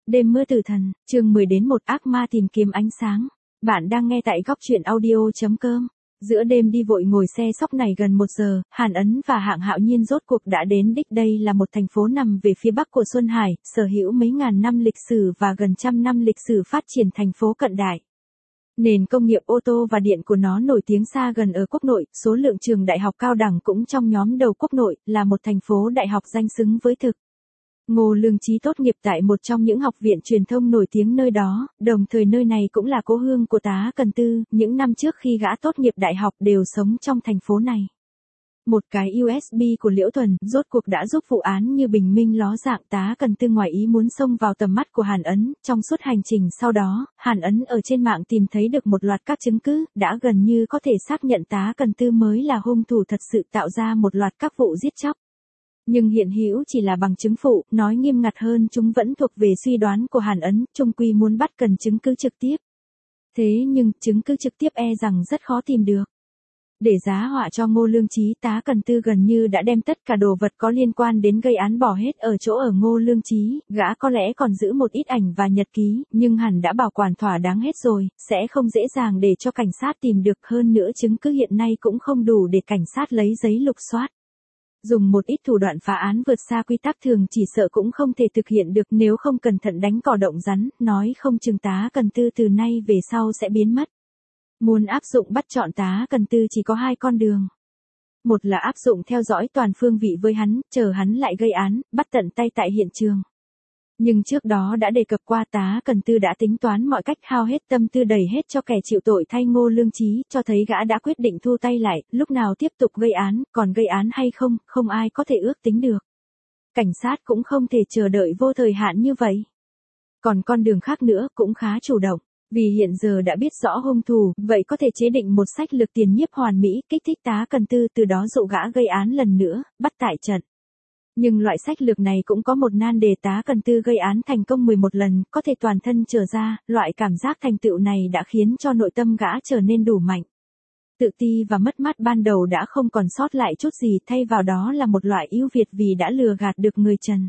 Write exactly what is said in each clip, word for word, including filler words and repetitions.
Đêm mưa tử thần, chương mười đến một ác ma tìm kiếm ánh sáng. Bạn đang nghe tại góc truyện audio chấm com. Giữa đêm đi vội ngồi xe sóc này gần một giờ, Hàn Ấn và Hạng Hạo Nhiên rốt cuộc đã đến đích. Đây là một thành phố nằm về phía bắc của Xuân Hải, sở hữu mấy ngàn năm lịch sử và gần trăm năm lịch sử phát triển thành phố cận đại. Nền công nghiệp ô tô và điện của nó nổi tiếng xa gần ở quốc nội, số lượng trường đại học cao đẳng cũng trong nhóm đầu quốc nội, là một thành phố đại học danh xứng với thực. Ngô Lương Chí tốt nghiệp tại một trong những học viện truyền thông nổi tiếng nơi đó, đồng thời nơi này cũng là cố hương của Tá Cần Tư, những năm trước khi gã tốt nghiệp đại học đều sống trong thành phố này. Một cái u ét bê của Liễu Thuần rốt cuộc đã giúp vụ án như bình minh ló dạng. Tá Cần Tư ngoài ý muốn xông vào tầm mắt của Hàn Ấn, trong suốt hành trình sau đó, Hàn Ấn ở trên mạng tìm thấy được một loạt các chứng cứ, đã gần như có thể xác nhận Tá Cần Tư mới là hung thủ thật sự tạo ra một loạt các vụ giết chóc. Nhưng hiện hữu chỉ là bằng chứng phụ, nói nghiêm ngặt hơn chúng vẫn thuộc về suy đoán của Hàn Ấn, chung quy muốn bắt cần chứng cứ trực tiếp. Thế nhưng, chứng cứ trực tiếp e rằng rất khó tìm được. Để giá họa cho Ngô Lương Chí, Tá Cần Tư gần như đã đem tất cả đồ vật có liên quan đến gây án bỏ hết ở chỗ ở Ngô Lương Chí, gã có lẽ còn giữ một ít ảnh và nhật ký, nhưng hẳn đã bảo quản thỏa đáng hết rồi, sẽ không dễ dàng để cho cảnh sát tìm được, hơn nữa chứng cứ hiện nay cũng không đủ để cảnh sát lấy giấy lục soát. Dùng một ít thủ đoạn phá án vượt xa quy tắc thường chỉ sợ cũng không thể thực hiện được, nếu không cẩn thận đánh cỏ động rắn, nói không chừng Tá Cần Tư từ nay về sau sẽ biến mất. Muốn áp dụng bắt chọn Tá Cần Tư chỉ có hai con đường. Một là áp dụng theo dõi toàn phương vị với hắn, chờ hắn lại gây án, bắt tận tay tại hiện trường. Nhưng trước đó đã đề cập qua, Tá Cần Tư đã tính toán mọi cách, hao hết tâm tư đẩy hết cho kẻ chịu tội thay Ngô Lương Chí, cho thấy gã đã quyết định thu tay lại, lúc nào tiếp tục gây án, còn gây án hay không, không ai có thể ước tính được. Cảnh sát cũng không thể chờ đợi vô thời hạn như vậy. Còn con đường khác nữa cũng khá chủ động, vì hiện giờ đã biết rõ hung thủ, vậy có thể chế định một sách lược tiền nhiếp hoàn mỹ, kích thích Tá Cần Tư, từ đó dụ gã gây án lần nữa, bắt tại trận. Nhưng loại sách lược này cũng có một nan đề, Tá Cần Tư gây án thành công mười một lần, có thể toàn thân trở ra, loại cảm giác thành tựu này đã khiến cho nội tâm gã trở nên đủ mạnh. Tự ti và mất mát ban đầu đã không còn sót lại chút gì, thay vào đó là một loại ưu việt vì đã lừa gạt được người trần.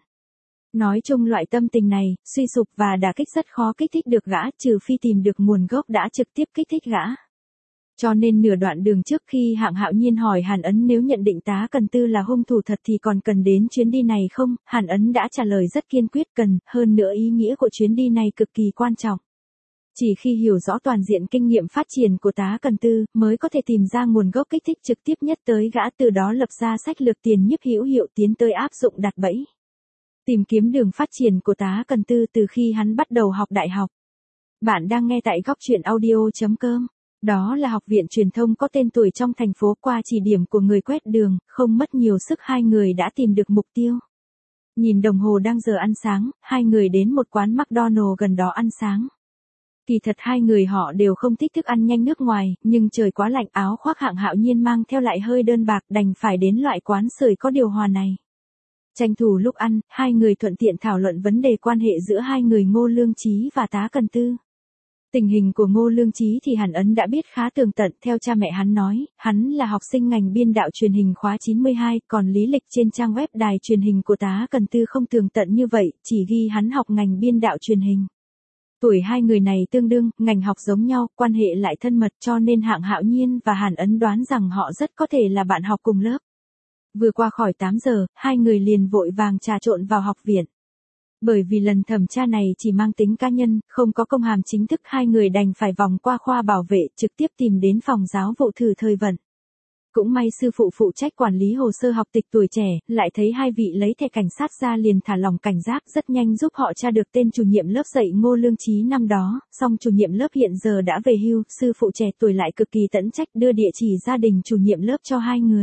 Nói chung loại tâm tình này, suy sụp và đả kích rất khó kích thích được gã, trừ phi tìm được nguồn gốc đã trực tiếp kích thích gã. Cho nên nửa đoạn đường trước khi Hạng Hạo Nhiên hỏi Hàn Ấn nếu nhận định Tá Cần Tư là hung thủ thật thì còn cần đến chuyến đi này không, Hàn Ấn đã trả lời rất kiên quyết cần, hơn nữa ý nghĩa của chuyến đi này cực kỳ quan trọng. Chỉ khi hiểu rõ toàn diện kinh nghiệm phát triển của Tá Cần Tư, mới có thể tìm ra nguồn gốc kích thích trực tiếp nhất tới gã, từ đó lập ra sách lược tiền nhiếp hữu hiệu tiến tới áp dụng đặt bẫy. Tìm kiếm đường phát triển của Tá Cần Tư từ khi hắn bắt đầu học đại học. Bạn đang nghe tại góc truyện audio chấm com. Đó là học viện truyền thông có tên tuổi trong thành phố, qua chỉ điểm của người quét đường, không mất nhiều sức hai người đã tìm được mục tiêu. Nhìn đồng hồ đang giờ ăn sáng, hai người đến một quán McDonald's gần đó ăn sáng. Kỳ thật hai người họ đều không thích thức ăn nhanh nước ngoài, nhưng trời quá lạnh, áo khoác Hạng Hạo Nhiên mang theo lại hơi đơn bạc, đành phải đến loại quán sưởi có điều hòa này. Tranh thủ lúc ăn, hai người thuận tiện thảo luận vấn đề quan hệ giữa hai người Ngô Lương Chí và Tá Cần Tư. Tình hình của Ngô Lương Chí thì Hàn Ấn đã biết khá tường tận, theo cha mẹ hắn nói, hắn là học sinh ngành biên đạo truyền hình khóa chín mươi hai, còn lý lịch trên trang web đài truyền hình của Tá Cần Tư không tường tận như vậy, chỉ ghi hắn học ngành biên đạo truyền hình. Tuổi hai người này tương đương, ngành học giống nhau, quan hệ lại thân mật, cho nên Hạng Hạo Nhiên và Hàn Ấn đoán rằng họ rất có thể là bạn học cùng lớp. Vừa qua khỏi tám giờ, hai người liền vội vàng trà trộn vào học viện. Bởi vì lần thẩm tra này chỉ mang tính cá nhân, không có công hàm chính thức, hai người đành phải vòng qua khoa bảo vệ, trực tiếp tìm đến phòng giáo vụ thử thời vận. Cũng may sư phụ phụ trách quản lý hồ sơ học tịch tuổi trẻ, lại thấy hai vị lấy thẻ cảnh sát ra liền thả lòng cảnh giác, rất nhanh giúp họ tra được tên chủ nhiệm lớp dạy Ngô Lương Chí năm đó, song chủ nhiệm lớp hiện giờ đã về hưu, sư phụ trẻ tuổi lại cực kỳ tận trách đưa địa chỉ gia đình chủ nhiệm lớp cho hai người.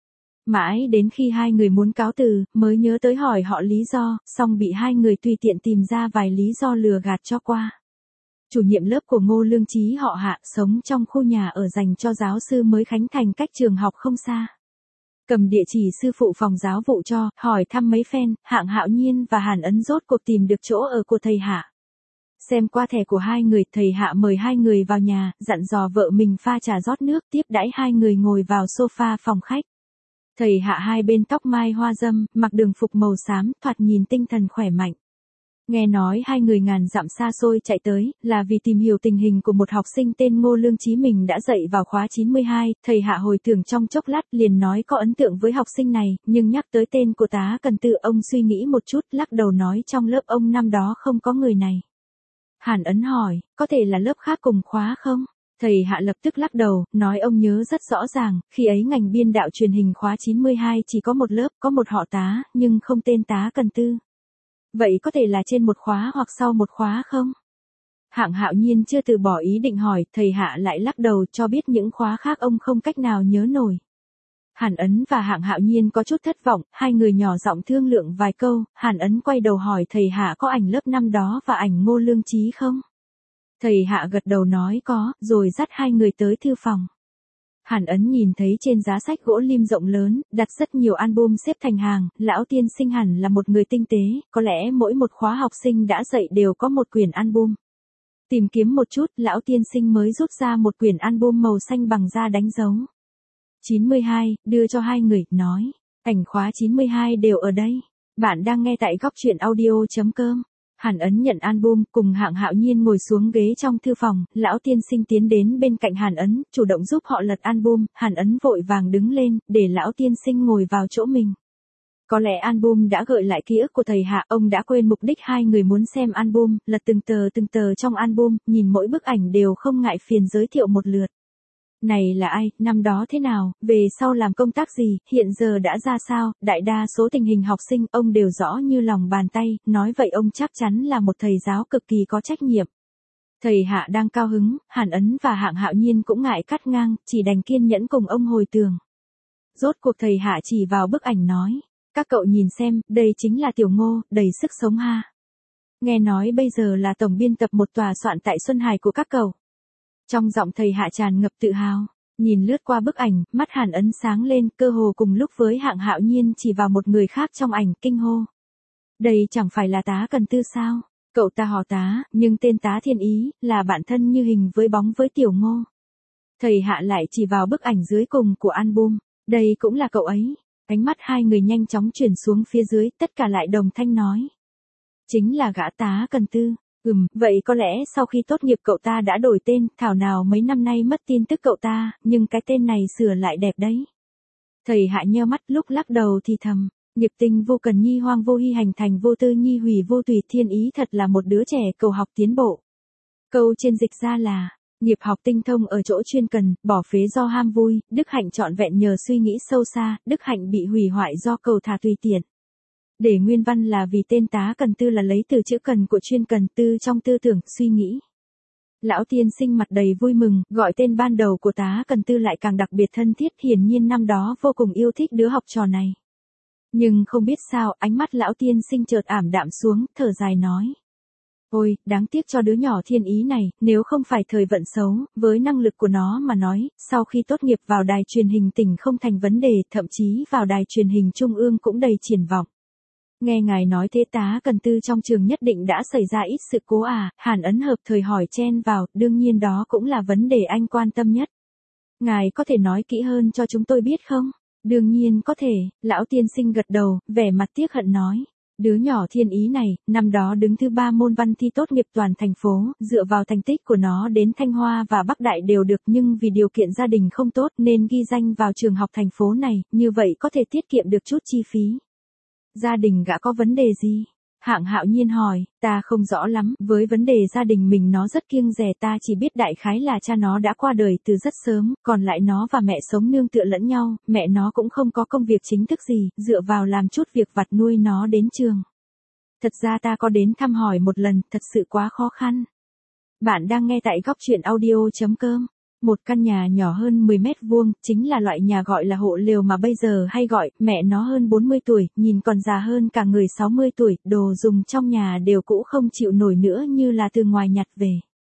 Mãi đến khi hai người muốn cáo từ, mới nhớ tới hỏi họ lý do, song bị hai người tùy tiện tìm ra vài lý do lừa gạt cho qua. Chủ nhiệm lớp của Ngô Lương Chí họ Hạ, sống trong khu nhà ở dành cho giáo sư mới khánh thành cách trường học không xa. Cầm địa chỉ sư phụ phòng giáo vụ cho, hỏi thăm mấy phen, Hạng Hạo Nhiên và Hàn Ấn rốt cuộc tìm được chỗ ở của thầy Hạ. Xem qua thẻ của hai người, thầy Hạ mời hai người vào nhà, dặn dò vợ mình pha trà rót nước, tiếp đãi hai người ngồi vào sofa phòng khách. Thầy Hạ hai bên tóc mai hoa dâm, mặc đường phục màu xám, thoạt nhìn tinh thần khỏe mạnh. Nghe nói hai người ngàn dặm xa xôi chạy tới, là vì tìm hiểu tình hình của một học sinh tên Ngô Lương Chí mình đã dạy vào khóa chín mươi hai, thầy Hạ hồi tưởng trong chốc lát liền nói có ấn tượng với học sinh này, nhưng nhắc tới tên của tá Cần Tư ông suy nghĩ một chút, lắc đầu nói trong lớp ông năm đó không có người này. Hàn Ấn hỏi, có thể là lớp khác cùng khóa không? Thầy Hạ lập tức lắc đầu, nói ông nhớ rất rõ ràng, khi ấy ngành biên đạo truyền hình khóa chín mươi hai chỉ có một lớp, có một họ tá, nhưng không tên tá Cần Tư. Vậy có thể là trên một khóa hoặc sau một khóa không? Hạng Hạo Nhiên chưa từ bỏ ý định hỏi, thầy Hạ lại lắc đầu cho biết những khóa khác ông không cách nào nhớ nổi. Hàn Ấn và Hạng Hạo Nhiên có chút thất vọng, hai người nhỏ giọng thương lượng vài câu, Hàn Ấn quay đầu hỏi thầy Hạ có ảnh lớp năm đó và ảnh Ngô Lương Chí không? Thầy Hạ gật đầu nói có, rồi dắt hai người tới thư phòng. Hàn Ấn nhìn thấy trên giá sách gỗ lim rộng lớn, đặt rất nhiều album xếp thành hàng, lão tiên sinh hẳn là một người tinh tế, có lẽ mỗi một khóa học sinh đã dạy đều có một quyển album. Tìm kiếm một chút, lão tiên sinh mới rút ra một quyển album màu xanh bằng da đánh dấu. chín mươi hai, đưa cho hai người, nói, ảnh khóa chín mươi hai đều ở đây. Bạn đang nghe tại góc truyện audio chấm com. Hàn Ấn nhận album, cùng Hạng Hạo Nhiên ngồi xuống ghế trong thư phòng, lão tiên sinh tiến đến bên cạnh Hàn Ấn, chủ động giúp họ lật album, Hàn Ấn vội vàng đứng lên, để lão tiên sinh ngồi vào chỗ mình. Có lẽ album đã gợi lại ký ức của thầy Hạ, ông đã quên mục đích hai người muốn xem album, lật từng tờ từng tờ trong album, nhìn mỗi bức ảnh đều không ngại phiền giới thiệu một lượt. Này là ai, năm đó thế nào, về sau làm công tác gì, hiện giờ đã ra sao, đại đa số tình hình học sinh ông đều rõ như lòng bàn tay, nói vậy ông chắc chắn là một thầy giáo cực kỳ có trách nhiệm. Thầy Hạ đang cao hứng, Hàn Ấn và Hạng Hạo Nhiên cũng ngại cắt ngang, chỉ đành kiên nhẫn cùng ông hồi tường. Rốt cuộc thầy Hạ chỉ vào bức ảnh nói, các cậu nhìn xem, đây chính là Tiểu Ngô, đầy sức sống ha. Nghe nói bây giờ là tổng biên tập một tòa soạn tại Xuân Hải của các cậu. Trong giọng thầy Hạ tràn ngập tự hào, nhìn lướt qua bức ảnh, mắt Hàn Ấn sáng lên, cơ hồ cùng lúc với Hạng Hạo Nhiên chỉ vào một người khác trong ảnh, kinh hô. Đây chẳng phải là tá Cần Tư sao? Cậu ta họ tá, nhưng tên tá Thiên Ý, là bạn thân như hình với bóng với Tiểu Ngô. Thầy Hạ lại chỉ vào bức ảnh dưới cùng của album, đây cũng là cậu ấy. Ánh mắt hai người nhanh chóng chuyển xuống phía dưới, tất cả lại đồng thanh nói. Chính là gã tá Cần Tư. Ừm, vậy có lẽ sau khi tốt nghiệp cậu ta đã đổi tên, thảo nào mấy năm nay mất tin tức cậu ta, nhưng cái tên này sửa lại đẹp đấy. Thầy Hạ nheo mắt lúc lắc đầu thì thầm, nghiệp tinh vô cần nhi hoang vô hy hành thành vô tư nhi hủy vô tùy Thiên Ý thật là một đứa trẻ cầu học tiến bộ. Câu trên dịch ra là, nghiệp học tinh thông ở chỗ chuyên cần, bỏ phế do ham vui, đức hạnh trọn vẹn nhờ suy nghĩ sâu xa, đức hạnh bị hủy hoại do cầu thả tùy tiện. Để nguyên văn là vì tên tá Cần Tư là lấy từ chữ cần của chuyên cần, tư trong tư tưởng, suy nghĩ. Lão tiên sinh mặt đầy vui mừng, gọi tên ban đầu của tá Cần Tư lại càng đặc biệt thân thiết, hiển nhiên năm đó vô cùng yêu thích đứa học trò này. Nhưng không biết sao, ánh mắt lão tiên sinh chợt ảm đạm xuống, thở dài nói. Ôi, đáng tiếc cho đứa nhỏ Thiên Ý này, nếu không phải thời vận xấu, với năng lực của nó mà nói, sau khi tốt nghiệp vào đài truyền hình tỉnh không thành vấn đề, thậm chí vào đài truyền hình trung ương cũng đầy triển vọng. Nghe ngài nói thế tá Cần Tư trong trường nhất định đã xảy ra ít sự cố à, Hàn Ấn hợp thời hỏi chen vào, đương nhiên đó cũng là vấn đề anh quan tâm nhất. Ngài có thể nói kỹ hơn cho chúng tôi biết không? Đương nhiên có thể, lão tiên sinh gật đầu, vẻ mặt tiếc hận nói. Đứa nhỏ Thiên Ý này, năm đó đứng thứ ba môn văn thi tốt nghiệp toàn thành phố, dựa vào thành tích của nó đến Thanh Hoa và Bắc Đại đều được, nhưng vì điều kiện gia đình không tốt nên ghi danh vào trường học thành phố này, như vậy có thể tiết kiệm được chút chi phí. Gia đình gã có vấn đề gì? Hạng Hạo Nhiên hỏi, ta không rõ lắm, với vấn đề gia đình mình nó rất kiêng dè, ta chỉ biết đại khái là cha nó đã qua đời từ rất sớm, còn lại nó và mẹ sống nương tựa lẫn nhau, mẹ nó cũng không có công việc chính thức gì, dựa vào làm chút việc vặt nuôi nó đến trường. Thật ra ta có đến thăm hỏi một lần, thật sự quá khó khăn. Bạn đang nghe tại góc truyện audio chấm com. Một căn nhà nhỏ hơn mười mét vuông, chính là loại nhà gọi là hộ lều mà bây giờ hay gọi, mẹ nó hơn bốn mươi tuổi, nhìn còn già hơn cả người sáu mươi tuổi, đồ dùng trong nhà đều cũ không chịu nổi nữa như là từ ngoài nhặt về.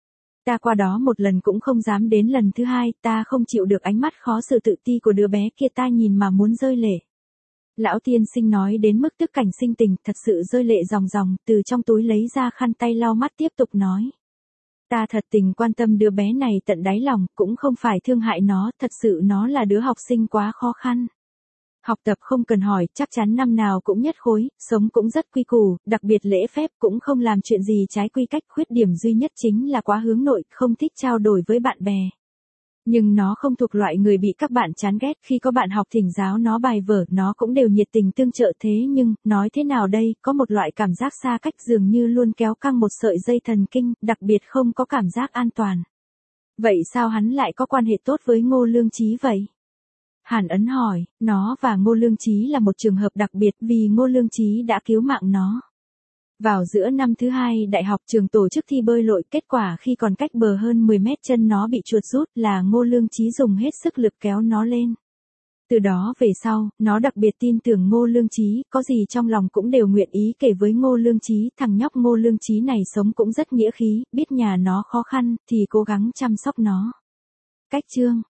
Ta qua đó một lần cũng không dám đến lần thứ hai, ta không chịu được ánh mắt khó xử tự ti của đứa bé kia, ta nhìn mà muốn rơi lệ. Lão tiên sinh nói đến mức tức cảnh sinh tình, thật sự rơi lệ ròng ròng, từ trong túi lấy ra khăn tay lau mắt tiếp tục nói. Ta thật tình quan tâm đứa bé này tận đáy lòng, cũng không phải thương hại nó, thật sự nó là đứa học sinh quá khó khăn. Học tập không cần hỏi, chắc chắn năm nào cũng nhất khối, sống cũng rất quy củ, đặc biệt lễ phép cũng không làm chuyện gì trái quy cách, khuyết điểm duy nhất chính là quá hướng nội, không thích trao đổi với bạn bè. Nhưng nó không thuộc loại người bị các bạn chán ghét, khi có bạn học thỉnh giáo nó bài vở, nó cũng đều nhiệt tình tương trợ thế nhưng, nói thế nào đây, có một loại cảm giác xa cách dường như luôn kéo căng một sợi dây thần kinh, đặc biệt không có cảm giác an toàn. Vậy sao hắn lại có quan hệ tốt với Ngô Lương Chí vậy? Hàn Ấn hỏi, nó và Ngô Lương Chí là một trường hợp đặc biệt vì Ngô Lương Chí đã cứu mạng nó. Vào giữa năm thứ hai đại học trường tổ chức thi bơi lội, kết quả khi còn cách bờ hơn mười mét chân nó bị chuột rút là Ngô Lương Chí dùng hết sức lực kéo nó lên. Từ đó về sau, nó đặc biệt tin tưởng Ngô Lương Chí, có gì trong lòng cũng đều nguyện ý kể với Ngô Lương Chí, thằng nhóc Ngô Lương Chí này sống cũng rất nghĩa khí, biết nhà nó khó khăn, thì cố gắng chăm sóc nó. Cách chương